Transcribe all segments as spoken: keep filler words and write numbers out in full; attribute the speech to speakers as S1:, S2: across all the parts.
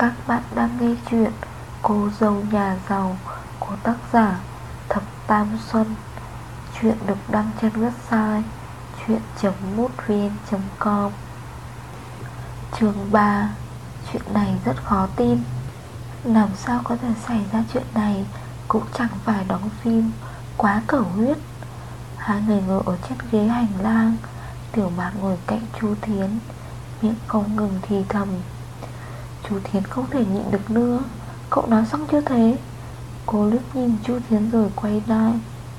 S1: Các bạn đang nghe chuyện Cô dâu nhà giàu của tác giả Thập Tam Xuân. Chuyện được đăng trên website chuyện.mútvn chấm com. Chương ba. Chuyện này rất khó tin. Làm sao có thể xảy ra chuyện này? Cũng chẳng phải đóng phim quá cẩu huyết. Hai người ngồi ở trên ghế hành lang. Tiểu Mạt ngồi cạnh Chu Thiến, miệng không ngừng thì thầm. Chu Thiến không thể nhịn được nữa. Cậu nói xong chưa thế? Cô liếc nhìn Chu Thiến rồi quay lại.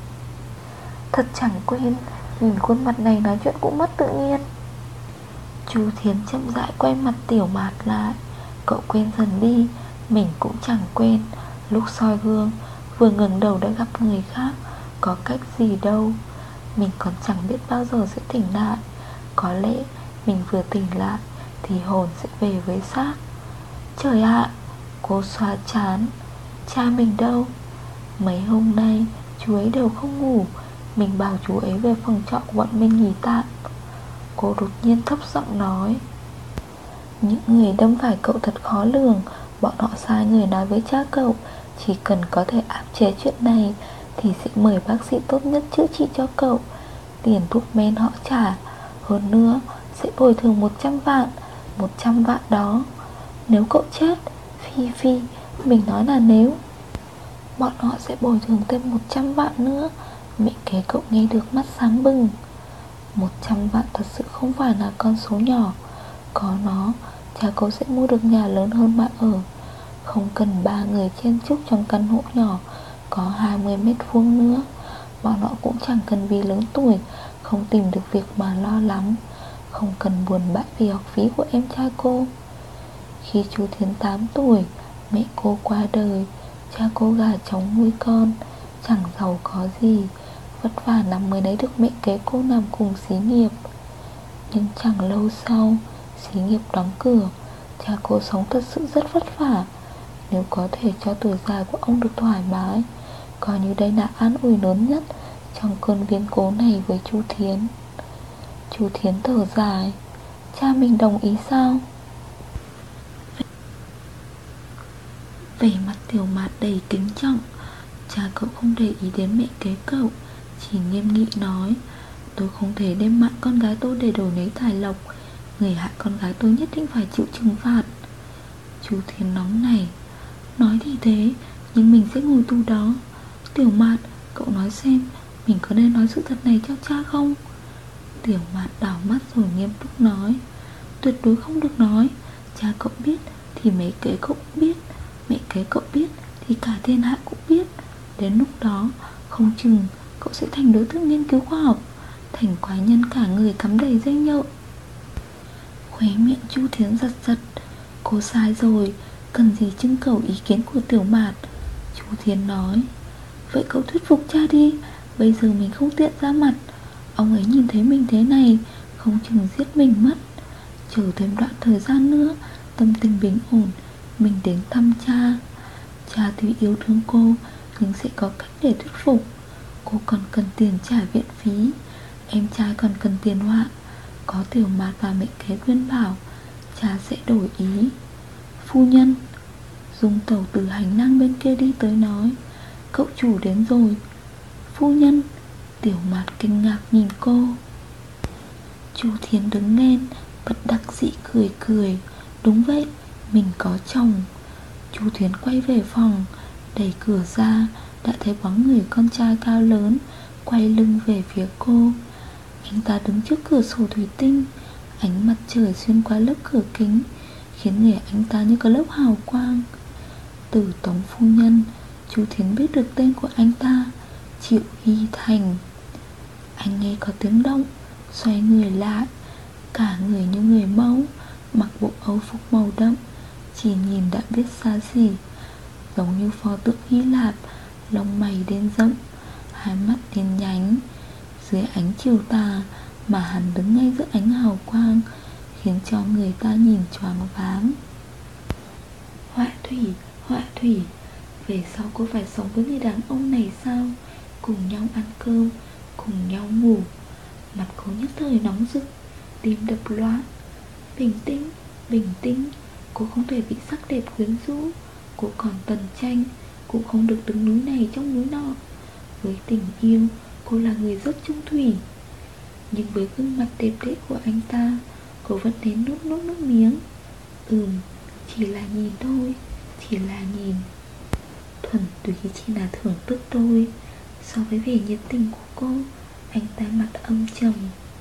S1: Thật chẳng quên, nhìn khuôn mặt này nói chuyện cũng mất tự nhiên. Chu Thiến chậm rãi quay mặt Tiểu Mạt lại. Cậu quên dần đi, mình cũng chẳng quên. Lúc soi gương, vừa ngẩng đầu đã gặp người khác, có cách gì đâu. Mình còn chẳng biết bao giờ sẽ tỉnh lại. Có lẽ mình vừa tỉnh lại thì hồn sẽ về với xác. Trời ạ, cô xoa chán. Cha mình đâu? Mấy hôm nay chú ấy đều không ngủ. Mình bảo chú ấy về phòng trọ của bọn mình nghỉ tạm. Cô đột nhiên thấp giọng nói. Những người đâm phải cậu thật khó lường. Bọn họ sai người nói với cha cậu chỉ cần có thể áp chế chuyện này thì sẽ mời bác sĩ tốt nhất chữa trị cho cậu. Tiền thuốc men họ trả. Hơn nữa sẽ bồi thường một trăm vạn. Một trăm vạn đó. Nếu cậu chết, Phi Phi, mình nói là nếu, bọn họ sẽ bồi thường thêm một trăm vạn nữa. Mẹ kế cậu nghe được mắt sáng bừng. Một trăm vạn thật sự không phải là con số nhỏ. Có nó, cha cậu sẽ mua được nhà lớn hơn bạn ở. Không cần ba người chen chúc trong căn hộ nhỏ có hai mươi mét vuông nữa. Bọn họ cũng chẳng cần vì lớn tuổi không tìm được việc mà lo lắng. Không cần buồn bã vì học phí của em trai cô. Khi chú Thiến tám tuổi, mẹ cô qua đời. Cha cô gà trống nuôi con, chẳng giàu có gì, vất vả lắm mới lấy được mẹ kế cô làm cùng xí nghiệp. Nhưng chẳng lâu sau, xí nghiệp đóng cửa. Cha cô sống thật sự rất vất vả. Nếu có thể cho tuổi già của ông được thoải mái, coi như đây là an ủi lớn nhất trong cơn biến cố này với chú Thiến. Chú Thiến thở dài. Cha mình đồng ý sao? Vẻ mặt Tiểu Mạt đầy kính trọng. Cha cậu không để ý đến mẹ kế cậu, chỉ nghiêm nghị nói. Tôi không thể đem mạng con gái tôi để đổi lấy tài lộc. Người hại con gái tôi nhất định phải chịu trừng phạt. Chú Thiến nóng này. Nói thì thế, nhưng mình sẽ ngồi tù đó. Tiểu Mạt, cậu nói xem, mình có nên nói sự thật này cho cha không? Tiểu Mạt đảo mắt rồi nghiêm túc nói. Tuyệt đối không được nói. Cha cậu biết thì mấy kế cậu cũng biết. Mẹ kế cậu biết thì cả thiên hạ cũng biết. Đến lúc đó không chừng cậu sẽ thành đối tượng nghiên cứu khoa học, thành quái nhân cả người cắm đầy dây nhợ. Khóe miệng Chu Thiến giật giật. Cô sai rồi, cần gì trưng cầu ý kiến của Tiểu Mạt. Chu Thiến nói. Vậy cậu thuyết phục cha đi. Bây giờ mình không tiện ra mặt. Ông ấy nhìn thấy mình thế này không chừng giết mình mất. Chờ thêm đoạn thời gian nữa, tâm tình bình ổn, mình đến thăm cha. Cha tuy yêu thương cô, nhưng sẽ có cách để thuyết phục. Cô còn cần tiền trả viện phí, em trai còn cần tiền họa. Có Tiểu Mạt và mẹ kế khuyên bảo, cha sẽ đổi ý. Phu nhân, Dung Tẩu từ hành lang bên kia đi tới nói. Cậu chủ đến rồi. Phu nhân. Tiểu Mạt kinh ngạc nhìn cô. Chu Thiến đứng lên, bất đắc dĩ cười cười. Đúng vậy, mình có chồng. Chu Thiến quay về phòng, đẩy cửa ra, đã thấy bóng người con trai cao lớn quay lưng về phía cô. Anh ta đứng trước cửa sổ thủy tinh. Ánh mặt trời xuyên qua lớp cửa kính khiến người anh ta như có lớp hào quang. Tử Tống phu nhân. Chu Thiến biết được tên của anh ta, Triệu Hy Thành. Anh nghe có tiếng động, xoay người lại. Cả người như người mẫu, mặc bộ âu phục màu đậm, chỉ nhìn đã biết xa xỉ. Giống như pho tượng Hy Lạp, lông mày đen rộng, hai mắt đen nhánh. Dưới ánh chiều tà mà hắn đứng ngay giữa ánh hào quang, khiến cho người ta nhìn choáng váng. Họa thủy, họa thủy. Về sau cô phải sống với người đàn ông này sao? Cùng nhau ăn cơm, cùng nhau ngủ. Mặt cô nhất thời nóng rực, tim đập loạn. Bình tĩnh, bình tĩnh. Cô không thể bị sắc đẹp quyến rũ. Cô còn tần tranh, cũng không được đứng núi này trong núi nọ. Với tình yêu, cô là người rất chung thủy. Nhưng với gương mặt đẹp đẽ của anh ta, cô vẫn đến nuốt nuốt nước miếng. Ừm, chỉ là nhìn thôi, chỉ là nhìn. Thuần túy chỉ là thưởng thức thôi. So với vẻ nhiệt tình của cô, anh ta mặt âm trầm.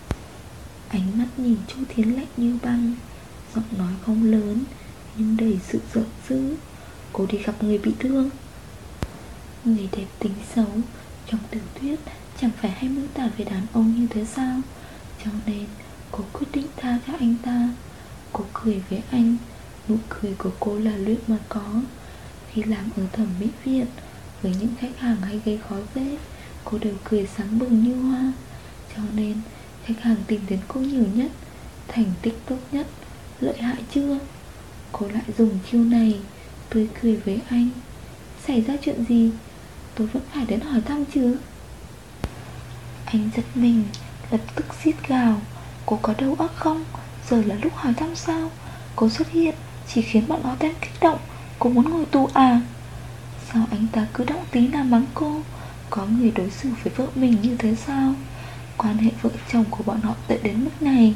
S1: Ánh mắt nhìn Chu Thiến lạnh như băng. Giọng nói không lớn, nhưng đầy sự giận dữ. Cô đi gặp người bị thương. Người đẹp tính xấu trong tiểu thuyết chẳng phải hay mô tả về đàn ông như thế sao? Cho nên cô quyết định tha cho anh ta. Cô cười với anh. Nụ cười của cô là luyện mà có. Khi làm ở thẩm mỹ viện, với những khách hàng hay gây khó dễ, cô đều cười sáng bừng như hoa. Cho nên khách hàng tìm đến cô nhiều nhất, thành tích tốt nhất. Lợi hại chưa? Cô lại dùng chiêu này, tươi cười với anh. Xảy ra chuyện gì? Tôi vẫn phải đến hỏi thăm chứ. Anh giật mình, lập tức xiết gào. Cô có đầu óc không? Giờ là lúc hỏi thăm sao? Cô xuất hiện chỉ khiến bọn nó thêm kích động. Cô muốn ngồi tù à? Sao anh ta cứ động tí là mắng cô? Có người đối xử với vợ mình như thế sao? Quan hệ vợ chồng của bọn họ tệ đến mức này.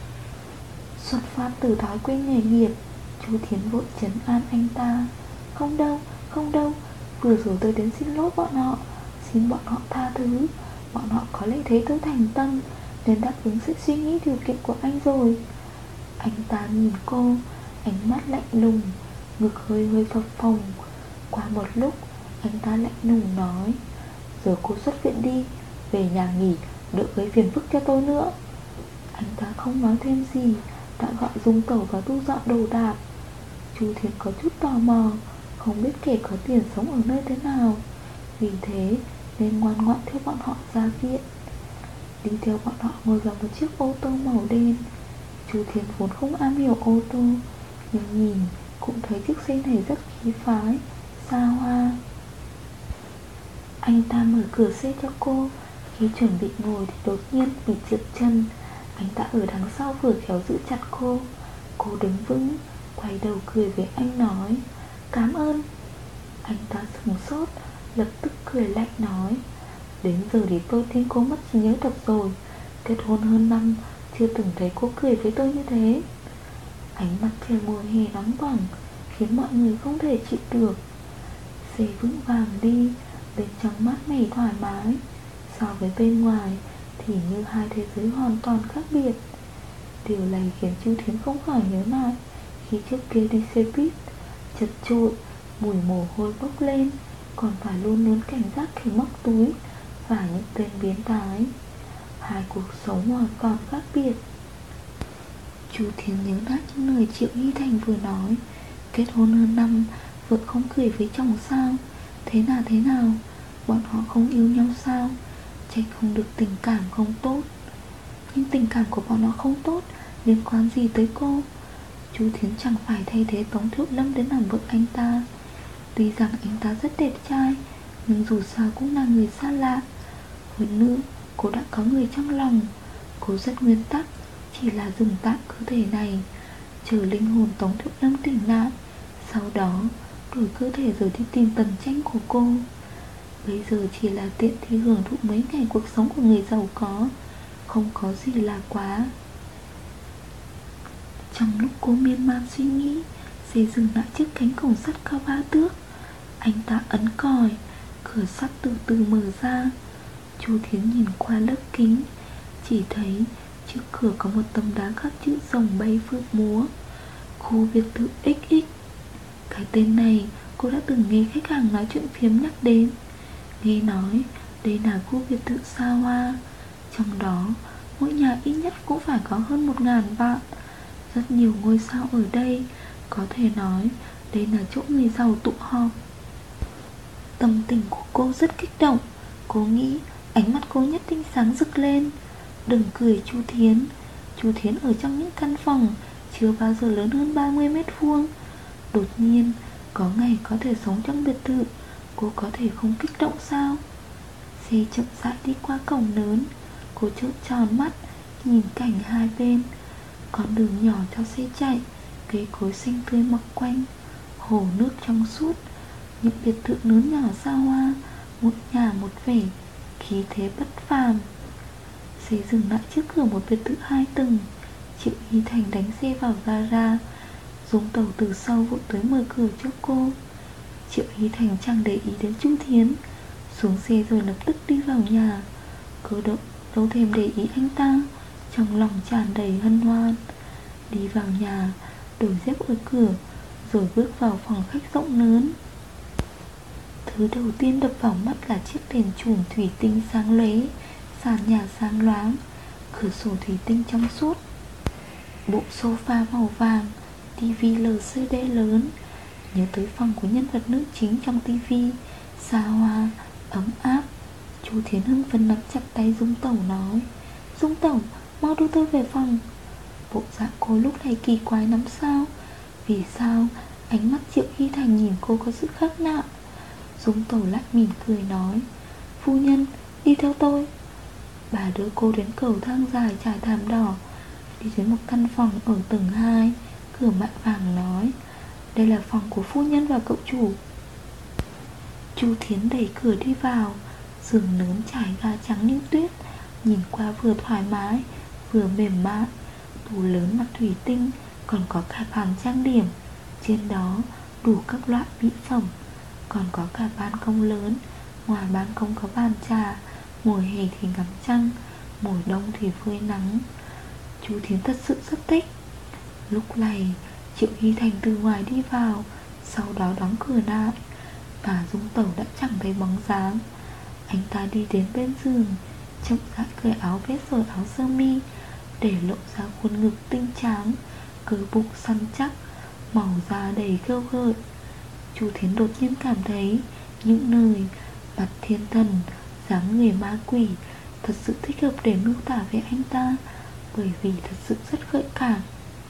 S1: Xuất phát từ thói quen nghề nghiệp, Chu Thiến vội trấn an anh ta. Không đâu, không đâu. Vừa rồi tôi đến xin lỗi bọn họ, xin bọn họ tha thứ. Bọn họ có lẽ thấy tôi thành tâm, nên đáp ứng sự suy nghĩ điều kiện của anh rồi. Anh ta nhìn cô, ánh mắt lạnh lùng, ngực hơi hơi phập phồng. Qua một lúc, anh ta lạnh lùng nói. Giờ cô xuất viện đi, về nhà nghỉ, đỡ gây phiền phức cho tôi nữa. Anh ta không nói thêm gì, đã gọi Dung Tẩu và thu dọn đồ đạc. Chu Thiến có chút tò mò, không biết kẻ có tiền sống ở nơi thế nào. Vì thế nên ngoan ngoãn theo bọn họ ra viện. Đi theo bọn họ ngồi vào một chiếc ô tô màu đen. Chu Thiến vốn không am hiểu ô tô, nhưng nhìn cũng thấy chiếc xe này rất khí phái, xa hoa. Anh ta mở cửa xe cho cô. Khi chuẩn bị ngồi thì đột nhiên bị trượt chân. Anh ta ở đằng sau vừa khéo giữ chặt cô. Cô đứng vững, quay đầu cười với anh nói. Cảm ơn. Anh ta sửng sốt, lập tức cười lạnh nói. Đến giờ thì tôi tin cô mất trí nhớ thật rồi. Kết hôn hơn năm, chưa từng thấy cô cười với tôi như thế. Ánh mặt trời mùa hè nóng bỏng khiến mọi người không thể chịu được. Xe vững vàng đi, bên trong mát mẻ thoải mái. So với bên ngoài thì như hai thế giới hoàn toàn khác biệt. Điều này khiến Chu Thiến không khỏi nhớ lại khi trước kia đi xe buýt, chật chội, mùi mồ hôi bốc lên, còn phải luôn luôn cảnh giác khi móc túi và những tên biến thái. Hai cuộc sống hoàn toàn khác biệt. Chu Thiến nhớ lại những lời Triệu Hy Thành vừa nói. Kết hôn hơn năm, vợ không cười với chồng sao? Thế nào thế nào? Bọn họ không yêu nhau sao? Trách không được tình cảm không tốt. Nhưng tình cảm của bọn họ không tốt liên quan gì tới cô? Chu Thiến chẳng phải thay thế Tống Thiệu Lâm đến làm vợ anh ta. Tuy rằng anh ta rất đẹp trai, nhưng dù sao cũng là người xa lạ. Hơn nữa, cô đã có người trong lòng. Cô rất nguyên tắc, chỉ là dừng tạm cơ thể này, chờ linh hồn Tống Thiệu Lâm tỉnh lại, sau đó đổi cơ thể rồi đi tìm Tần Tranh của cô. Bây giờ chỉ là tiện thì hưởng thụ mấy ngày cuộc sống của người giàu có, không có gì là quá. Trong lúc cô miên man suy nghĩ, xe dừng lại trước cánh cổng sắt cao ba thước. Anh ta ấn còi, cửa sắt từ từ mở ra. Chu Thiến nhìn qua lớp kính, chỉ thấy trước cửa có một tấm đá khắc chữ rồng bay phượng múa, khu biệt thự ích ích. Cái tên này cô đã từng nghe khách hàng nói chuyện phiếm nhắc đến. Nghe nói đây là khu biệt thự xa hoa, trong đó mỗi nhà ít nhất cũng phải có hơn một ngàn vạn. Rất nhiều ngôi sao ở đây, có thể nói đây là chỗ người giàu tụ họp. Tâm tình của cô rất kích động. Cô nghĩ ánh mắt cô nhất định sáng rực lên. Đừng cười Chu Thiến. Chu Thiến ở trong những căn phòng chưa bao giờ lớn hơn ba mươi mét vuông. Đột nhiên có ngày có thể sống trong biệt thự, cô có thể không kích động sao? Xe chậm rãi đi qua cổng lớn. Cô trợn tròn mắt nhìn cảnh hai bên. Con đường nhỏ cho xe chạy, Cây cối xanh tươi mọc quanh, hồ nước trong suốt, những biệt thự lớn nhỏ xa hoa, một nhà một vẻ, khí thế bất phàm. Xe dừng lại trước cửa một biệt thự hai tầng. Triệu Hy Thành đánh xe vào gara. Dung Tẩu từ sau vội tới mở cửa cho cô. Triệu Hy Thành chẳng để ý đến Chu Thiến, xuống xe rồi lập tức đi vào nhà. Cô đâu, đâu thèm để ý anh ta, trong lòng tràn đầy hân hoan. Đi vào nhà, đổi dép ở cửa, rồi bước vào phòng khách rộng lớn. Thứ đầu tiên đập vào mắt là chiếc đèn chùm thủy tinh sáng lóe, sàn nhà sáng loáng, cửa sổ thủy tinh trong suốt, bộ sofa màu vàng, tivi lờ xê đê lớn. Nhớ tới phòng của nhân vật nữ chính trong tivi, xa hoa, ấm áp. Chu Thiến hưng phấn nắm chặt tay Dung Tẩu nói: Dung Tẩu, mau đưa tôi về phòng. Bộ dạng cô lúc này kỳ quái lắm sao? Vì sao ánh mắt Triệu Hy Thành nhìn cô có sự khác lạ? Dung Tẩu lại mỉm cười nói: Phu nhân, đi theo tôi. Bà đưa cô đến cầu thang dài trải thảm đỏ, đi đến một căn phòng ở tầng hai. Cửa mạ vàng nói: Đây là phòng của phu nhân và cậu chủ. Chu Thiến đẩy cửa đi vào. Giường lớn trải ga trắng như tuyết, nhìn qua vừa thoải mái vừa mềm mại. Tủ lớn mặt thủy tinh, còn có cả bàn trang điểm, trên đó đủ các loại mỹ phẩm. Còn có cả ban công lớn, ngoài ban công có bàn trà. Mùa hè thì ngắm trăng, mùa đông thì phơi nắng. Chu Thiến thật sự rất thích. Lúc này Triệu Hy Thành từ ngoài đi vào, sau đó đóng cửa lại. Bà Dung Tẩu đã chẳng thấy bóng dáng. Anh ta đi đến bên giường, chậm rãi cởi áo vest rồi áo sơ mi, để lộ ra khuôn ngực tinh tráng, cơ bụng săn chắc, màu da đầy khêu gợi. Chu Thiến đột nhiên cảm thấy những lời mặt thiên thần, dáng người ma quỷ thật sự thích hợp để miêu tả về anh ta, bởi vì thật sự rất gợi cảm.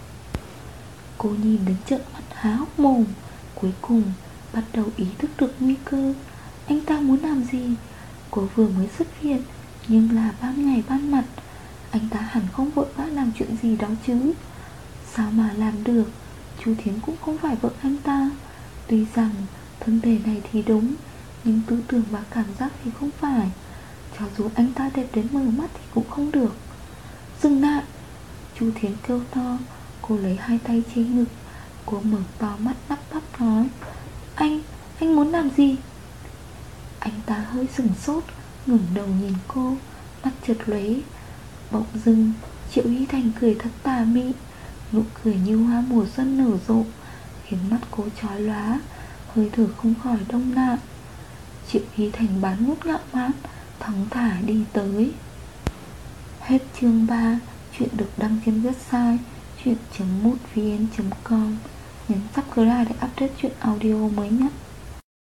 S1: Cô nhìn đến trợn mắt há hốc mồm. Cuối cùng bắt đầu ý thức được nguy cơ. Anh ta muốn làm gì? Cô vừa mới xuất viện, nhưng là ban ngày ban mặt. Anh ta hẳn không vội vã làm chuyện gì đó chứ. Sao mà làm được? Chu Thiến cũng không phải vợ anh ta. Tuy rằng thân thể này thì đúng, nhưng tư tưởng và cảm giác thì không phải. Cho dù anh ta đẹp đến mờ mắt thì cũng không được. Dừng lại! Chu Thiến kêu to. Cô lấy hai tay che ngực. Cô mở to mắt lắp bắp nói: Anh, anh muốn làm gì? Anh ta hơi sửng sốt, ngẩng đầu nhìn cô, mắt chợt lóe. Bỗng dưng Triệu Hy Thành cười thật tà mị, nụ cười như hoa mùa xuân nở rộ, khiến mắt cô chói lóa, hơi thở không khỏi đông lại. Triệu Hy Thành bán ngút ngạo mạn, thong thả đi tới. Hết chương ba. Chuyện được đăng trên website chuyện chấm mútvn chấm com. Nhấn subscribe để update chuyện audio mới nhất.